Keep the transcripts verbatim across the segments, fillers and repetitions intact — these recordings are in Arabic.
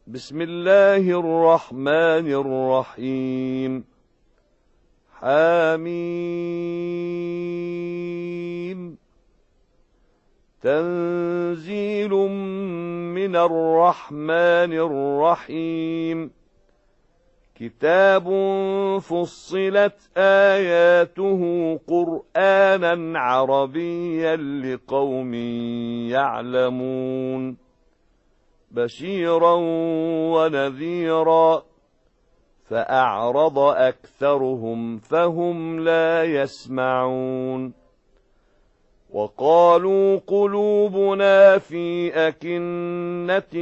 بسم الله الرحمن الرحيم. حميم. تنزيل من الرحمن الرحيم. كتاب فصلت آياته قرآنا عربيا لقوم يعلمون. بشيرا ونذيرا، فأعرض أكثرهم فهم لا يسمعون. وقالوا قلوبنا في أكنة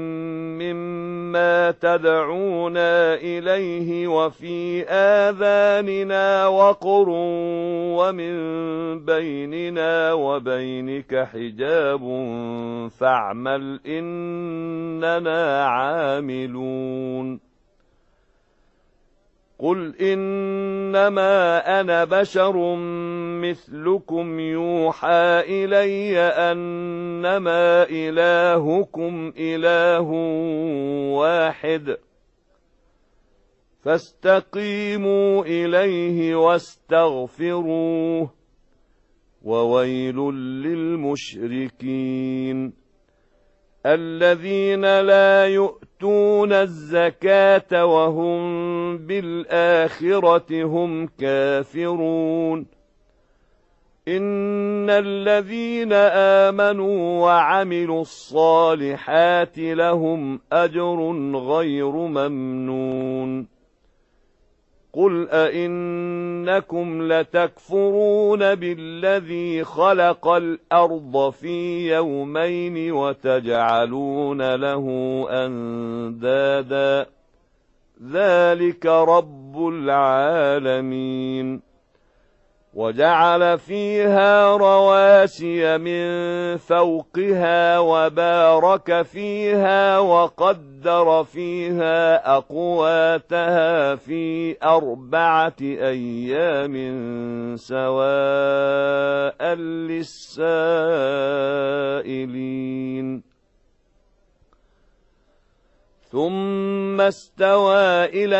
مما تدعونا إليه وفي آذاننا وقر ومن بيننا وبينك حجاب فاعمل إننا عاملون. قل إنما أنا بشر مثلكم يوحى إلي أنما إلهكم إله واحد فاستقيموا إليه واستغفروه وويل للمشركين الذين لا يؤتون الزكاة وهم بالآخرة هم كافرون. إن الذين آمنوا وعملوا الصالحات لهم أجر غير ممنون. قل أئنكم لتكفرون بالذي خلق الأرض في يومين وتجعلون له أندادا ذلك رب العالمين. وجعل فيها رواسي من فوقها وبارك فيها وقدر فيها أقواتها في أربعة أيام سواء للسائلين. ثم استوى إلى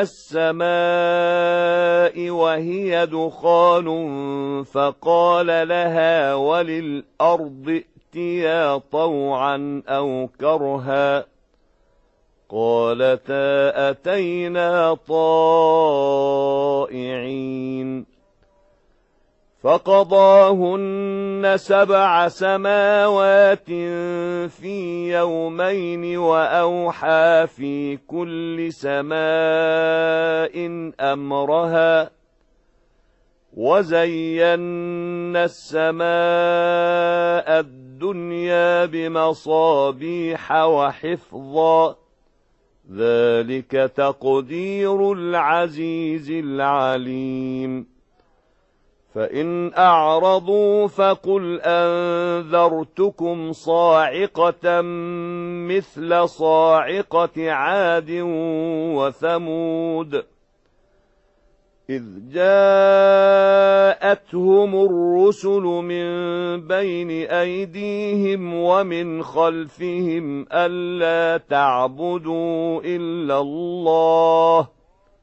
السماء وهي دخان فقال لها وللأرض ائتيا طوعا أو كرها قالتا أتينا طائعين. فقضاهن سبع سماوات في يومين وأوحى في كل سماء أمرها وزينا السماء الدنيا بمصابيح وحفظا ذلك تقدير العزيز العليم. فإن أعرضوا فقل أنذرتكم صاعقة مثل صاعقة عاد وثمود إذ جاءتهم الرسل من بين أيديهم ومن خلفهم ألا تعبدوا إلا الله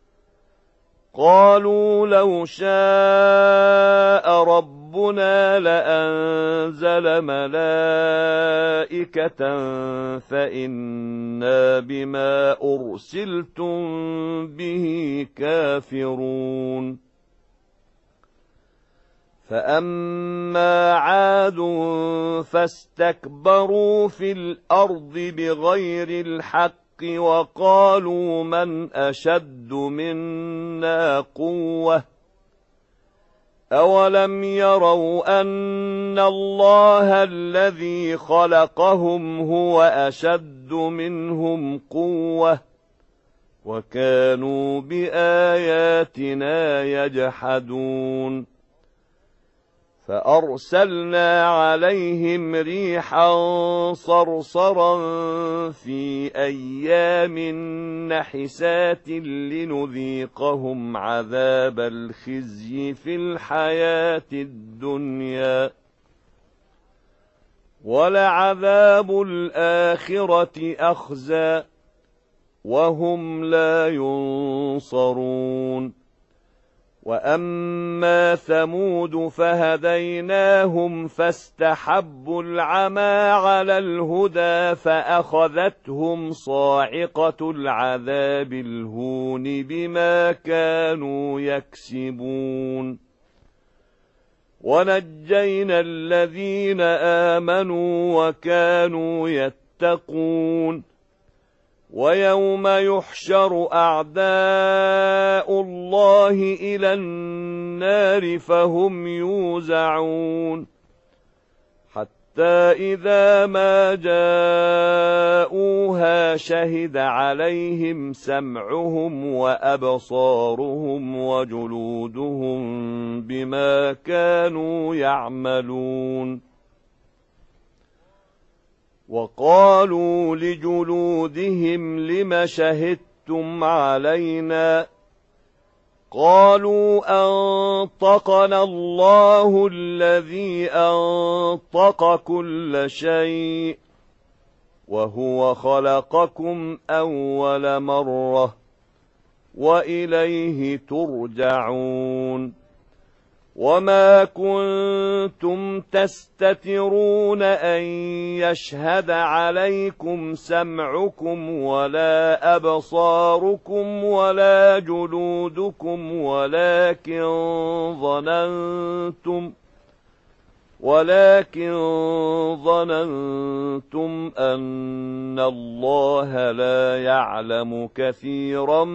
قالوا لو شاء ربنا لأنزل ملائكة فإنا بما أرسلتم به كافرون. فأما عاد فاستكبروا في الأرض بغير الحق وقالوا من أشد منا قوة أولم يروا أن الله الذي خلقهم هو أشد منهم قوة وكانوا بآياتنا يجحدون. فأرسلنا عليهم ريحا صرصرا في أيام نحسات لنذيقهم عذاب الخزي في الحياة الدنيا ولعذاب الآخرة أخزى وهم لا ينصرون. وأما ثمود فهديناهم فاستحبوا العمى على الهدى فأخذتهم صاعقة العذاب الهون بما كانوا يكسبون. ونجينا الذين آمنوا وكانوا يتقون. ويوم يحشر أعداء الله إلى النار فهم يوزعون حتى إذا ما جاءوها شهد عليهم سمعهم وأبصارهم وجلودهم بما كانوا يعملون. وقالوا لجلودهم لم شهدتم علينا؟ قالوا أنطقنا الله الذي أنطق كل شيء وهو خلقكم أول مرة وإليه ترجعون. وما كنتم تستترون أن يشهد عليكم سمعكم ولا أبصاركم ولا جلودكم ولكن ظننتم ولكن ظننتم أن الله لا يعلم كثيرا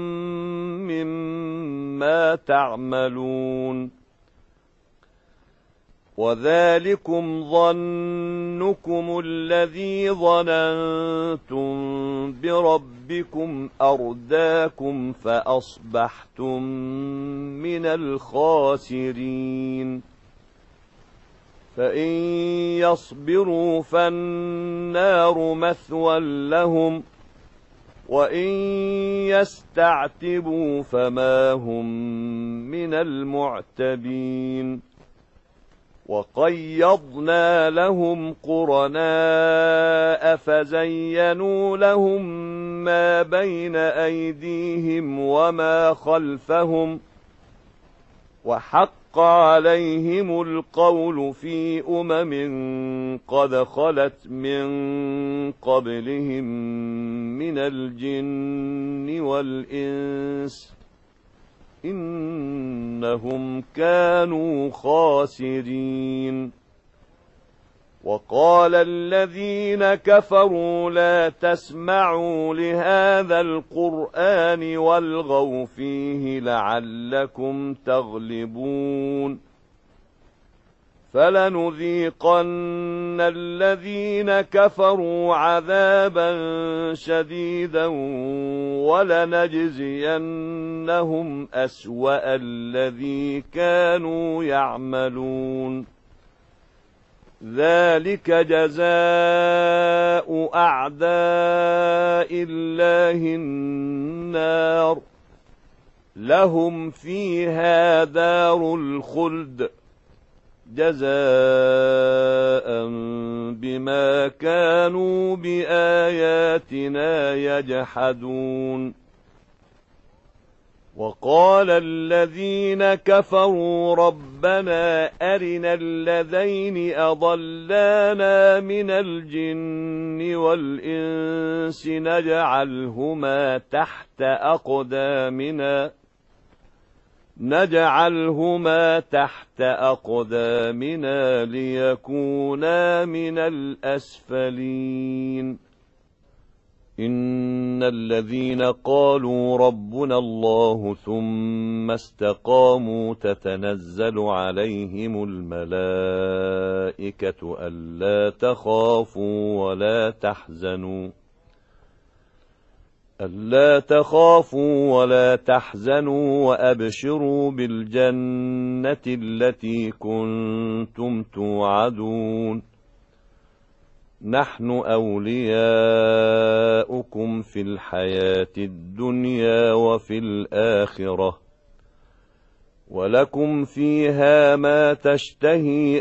مما تعملون. وذلكم ظنكم الذي ظننتم بربكم أرداكم فأصبحتم من الخاسرين. فإن يصبروا فالنار مثوى لهم وإن يستعتبوا فما هم من المعتبين. وقيضنا لهم قرناء فزينوا لهم ما بين أيديهم وما خلفهم وحق عليهم القول في أمم قد خلت من قبلهم من الجن والإنس إنهم كانوا خاسرين. وقال الذين كفروا لا تسمعوا لهذا القرآن والغوا فيه لعلكم تغلبون. فلنذيقن الذين كفروا عذابا شديدا ولنجزينهم أسوأ الذي كانوا يعملون. ذلك جزاء أعداء الله النار لهم فيها دار الخلد جزاء بما كانوا بآياتنا يجحدون. وقال الذين كفروا ربنا أرنا الذين أضلانا من الجن والإنس نجعلهما تحت أقدامنا نجعلهما تحت أقدامنا ليكونا من الأسفلين. إن الذين قالوا ربنا الله ثم استقاموا تتنزل عليهم الملائكة ألا تخافوا ولا تحزنوا ألا تخافوا ولا تحزنوا وأبشروا بالجنة التي كنتم توعدون. نحن أولياؤكم في الحياة الدنيا وفي الآخرة ولكم فيها ما تشتهي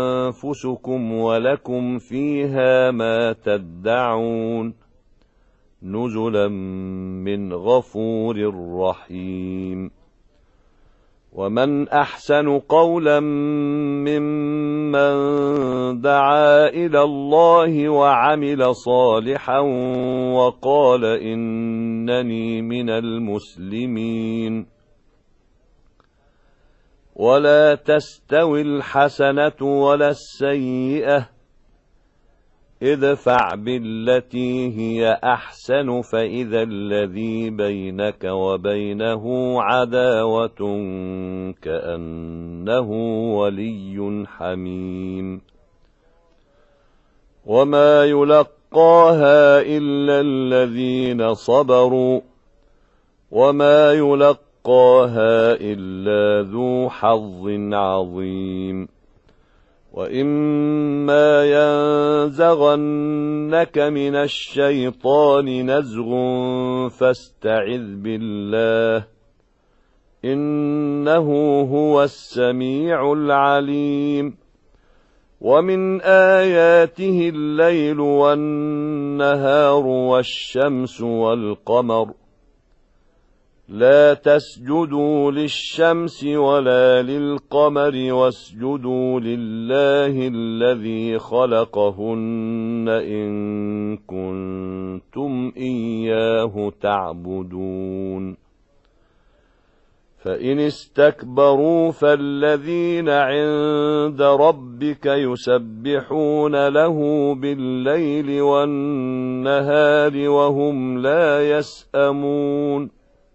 أنفسكم ولكم فيها ما تدعون نزلا من غفور رحيم. ومن أحسن قولا ممن دعا إلى الله وعمل صالحا وقال إنني من المسلمين. ولا تستوي الحسنة ولا السيئة، ادفع بالتي هي أحسن فإذا الذي بينك وبينه عداوة كأنه ولي حميم. وما يلقاها إلا الذين صبروا وما يلقاها إلا ذو حظ عظيم. وإما ينزغنك من الشيطان نزغ فاستعذ بالله إنه هو السميع العليم. ومن آياته الليل والنهار والشمس والقمر. لا تسجدوا للشمس ولا للقمر واسجدوا لله الذي خلقهن إن كنتم إياه تعبدون. فإن استكبروا فالذين عند ربك يسبحون له بالليل والنهار وهم لا يسأمون.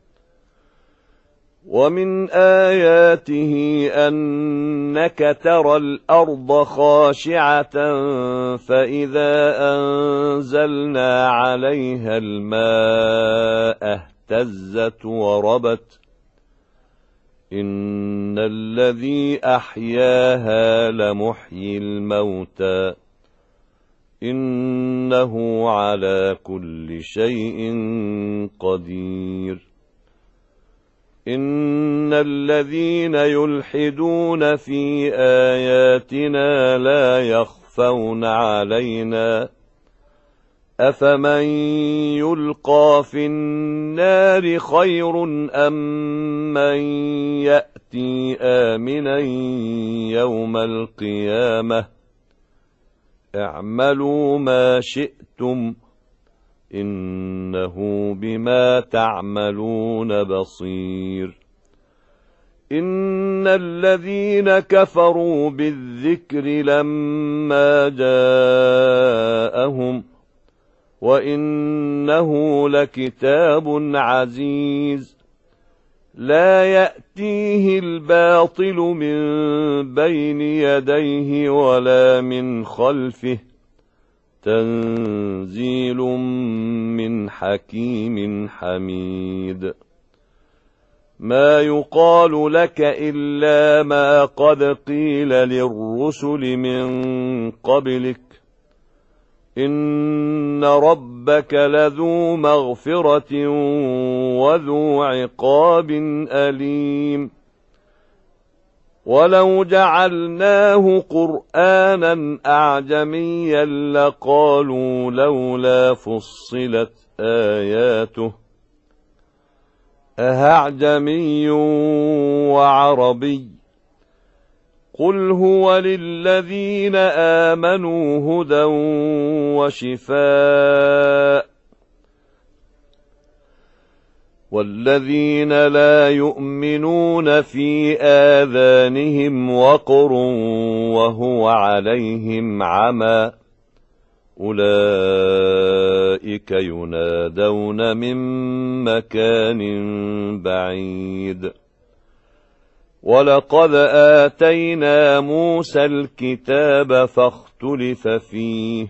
ومن آياته أنك ترى الأرض خاشعة فإذا أنزلنا عليها الماء اهتزت وربت إن الذي أحياها لمحيي الموتى إنه على كل شيء قدير. إن الذين يلحدون في آياتنا لا يخفون علينا أفمن يلقى في النار خير أم من يأتي آمنا يوم القيامة اعملوا ما شئتم إنه بما تعملون بصير. إن الذين كفروا بالذكر لما جاءهم وإنه لكتاب عزيز لا يأتيه الباطل من بين يديه ولا من خلفه تنزيل من حكيم حميد. ما يقال لك إلا ما قد قيل للرسل من قبلك إن ربك لذو مغفرة وذو عقاب أليم. ولو جعلناه قرآنا أعجميا لقالوا لولا فصلت آياته أأعجمي وعربي قل هو للذين آمنوا هدى وشفاء والذين لا يؤمنون في آذانهم وقر وهو عليهم عمى أولئك ينادون من مكان بعيد. ولقد آتينا موسى الكتاب فاختلف فيه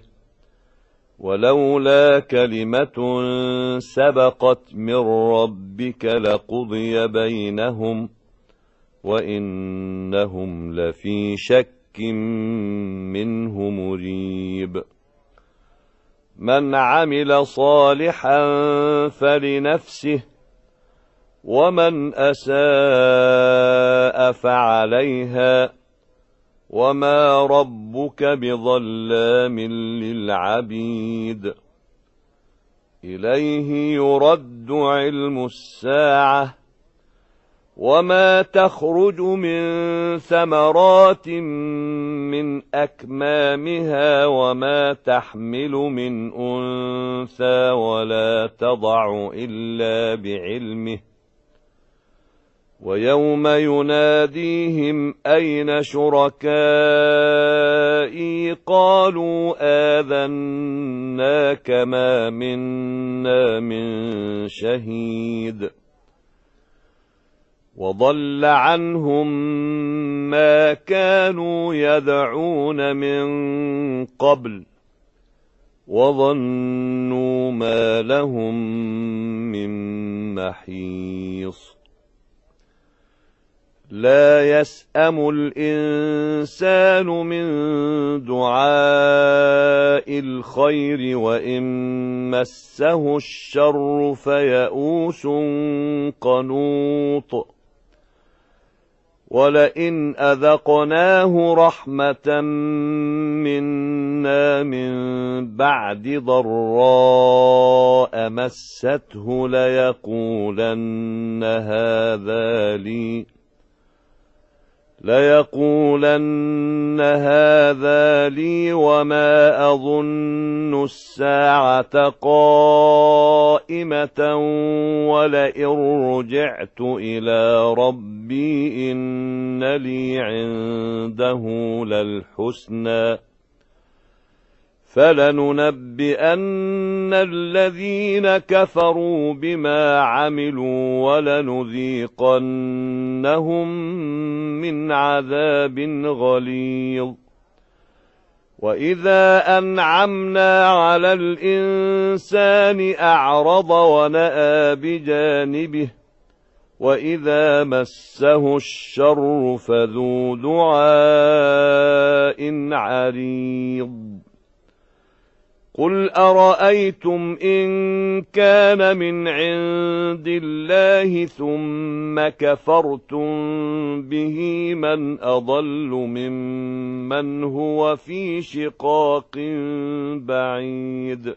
ولولا كلمة سبقت من ربك لقضي بينهم وإنهم لفي شك منه مريب. من عمل صالحا فلنفسه ومن أساء فعليها وما ربك بظلام للعبيد. إليه يرد علم الساعة وما تخرج من ثمرات من أكمامها وما تحمل من أنثى ولا تضع إلا بعلمه ويوم يناديهم أين شركائي قالوا آذناك ما منا من شهيد وضل عنهم ما كانوا يدعون من قبل وظنوا ما لهم من محيص لا يسأم الإنسان من دعاء الخير وإن مسه الشر فيئوس قنوط ولئن أذقناه رحمة منا من بعد ضراء مسته ليقولن هذا لي ليقولن هذا لي وما أظن الساعة قائمة ولئن رجعت إلى ربي إن لي عنده للحسنى فلننبئن الذين كفروا بما عملوا ولنذيقنهم من عذاب غليظ وإذا أنعمنا على الإنسان أعرض ونأى بجانبه وإذا مسه الشر فذو دعاء عريض قل أرأيتم إن كان من عند الله ثم كفرتم به من أضل ممن هو في شقاق بعيد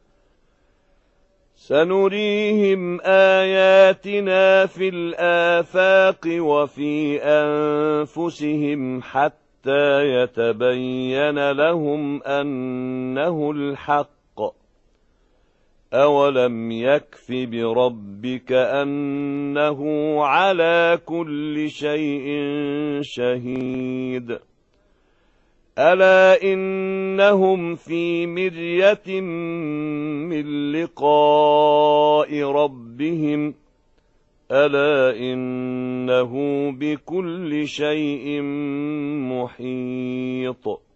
سنريهم آياتنا في الآفاق وفي أنفسهم حتى حتى يتبين لهم أنه الحق أولم يكف بربك أنه على كل شيء شهيد ألا إنهم في مرية من لقاء ربهم ألا إنه بكل شيء محيط